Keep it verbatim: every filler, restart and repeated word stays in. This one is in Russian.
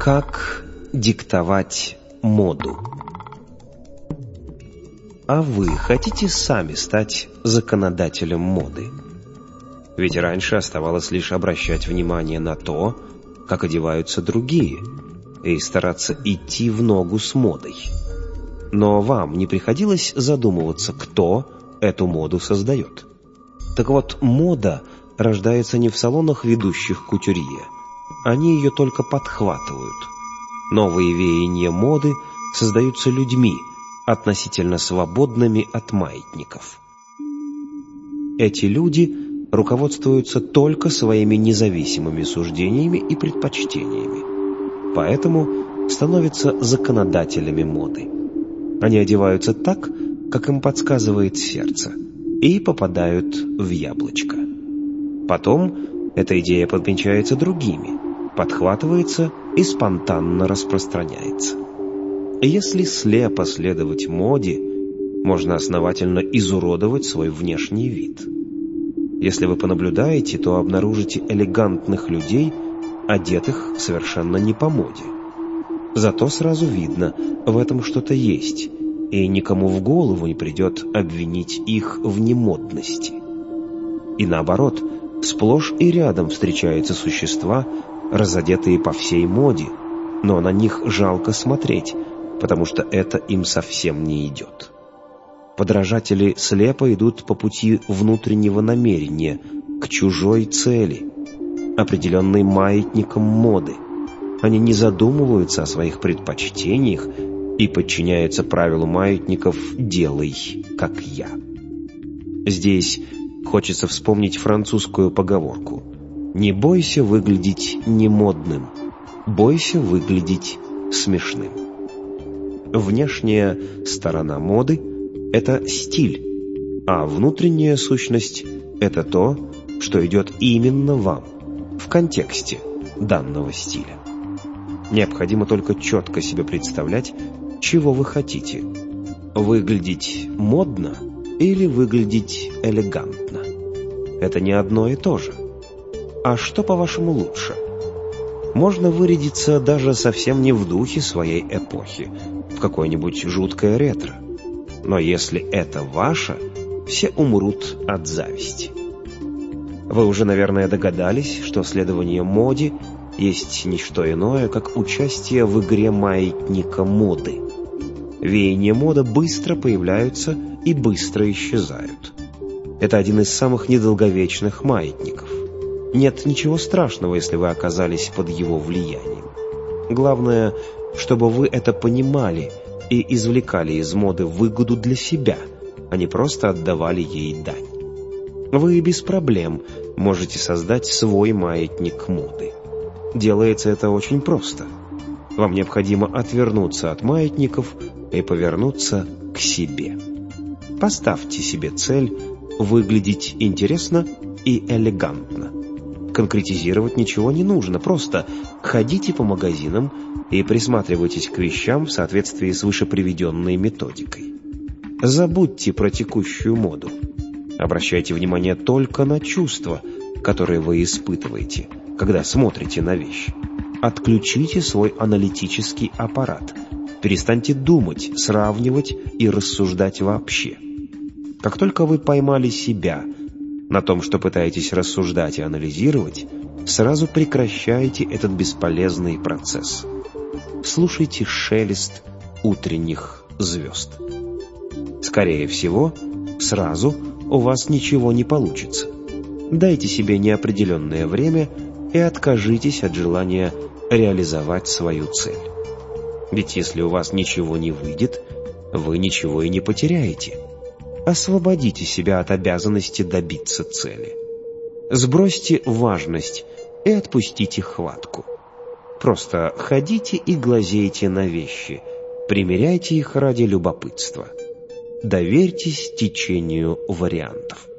Как диктовать моду? А вы хотите сами стать законодателем моды? Ведь раньше оставалось лишь обращать внимание на то, как одеваются другие, и стараться идти в ногу с модой. Но вам не приходилось задумываться, кто эту моду создает? Так вот, мода рождается не в салонах ведущих кутюрье. Они ее только подхватывают. Новые веяния моды создаются людьми, относительно свободными от маятников. Эти люди руководствуются только своими независимыми суждениями и предпочтениями, поэтому становятся законодателями моды. Они одеваются так, как им подсказывает сердце, и попадают в яблочко. Потом эта идея подмечается другими, подхватывается и спонтанно распространяется. Если слепо следовать моде, можно основательно изуродовать свой внешний вид. Если вы понаблюдаете, то обнаружите элегантных людей, одетых совершенно не по моде. Зато сразу видно, в этом что-то есть, и никому в голову не придет обвинить их в немодности. И наоборот, сплошь и рядом встречаются существа, разодетые по всей моде, но на них жалко смотреть, потому что это им совсем не идет. Подражатели слепо идут по пути внутреннего намерения, к чужой цели, определенной маятником моды. Они не задумываются о своих предпочтениях и подчиняются правилу маятников «делай, как я». Здесь хочется вспомнить французскую поговорку: «Не бойся выглядеть немодным, бойся выглядеть смешным». Внешняя сторона моды — это стиль, а внутренняя сущность — это то, что идет именно вам, в контексте данного стиля. Необходимо только четко себе представлять, чего вы хотите — выглядеть модно или выглядеть элегантно. Это не одно и то же. А что, по-вашему, лучше? Можно вырядиться даже совсем не в духе своей эпохи, в какое-нибудь жуткое ретро. Но если это ваше, все умрут от зависти. Вы уже, наверное, догадались, что следование моде есть не что иное, как участие в игре маятника моды. Веяния моды быстро появляются и быстро исчезают. Это один из самых недолговечных маятников. Нет ничего страшного, если вы оказались под его влиянием. Главное, чтобы вы это понимали и извлекали из моды выгоду для себя, а не просто отдавали ей дань. Вы без проблем можете создать свой маятник моды. Делается это очень просто. Вам необходимо отвернуться от маятников и повернуться к себе. Поставьте себе цель выглядеть интересно и элегантно. Конкретизировать ничего не нужно, просто ходите по магазинам и присматривайтесь к вещам в соответствии с вышеприведенной методикой. Забудьте про текущую моду. Обращайте внимание только на чувства, которые вы испытываете, когда смотрите на вещь. Отключите свой аналитический аппарат. Перестаньте думать, сравнивать и рассуждать вообще. Как только вы поймали себя на том, что пытаетесь рассуждать и анализировать, сразу прекращайте этот бесполезный процесс. Слушайте шелест утренних звезд. Скорее всего, сразу у вас ничего не получится. Дайте себе неопределенное время и откажитесь от желания реализовать свою цель. Ведь если у вас ничего не выйдет, вы ничего и не потеряете. Освободите себя от обязанности добиться цели. Сбросьте важность и отпустите хватку. Просто ходите и глазейте на вещи, примеряйте их ради любопытства. Доверьтесь течению вариантов.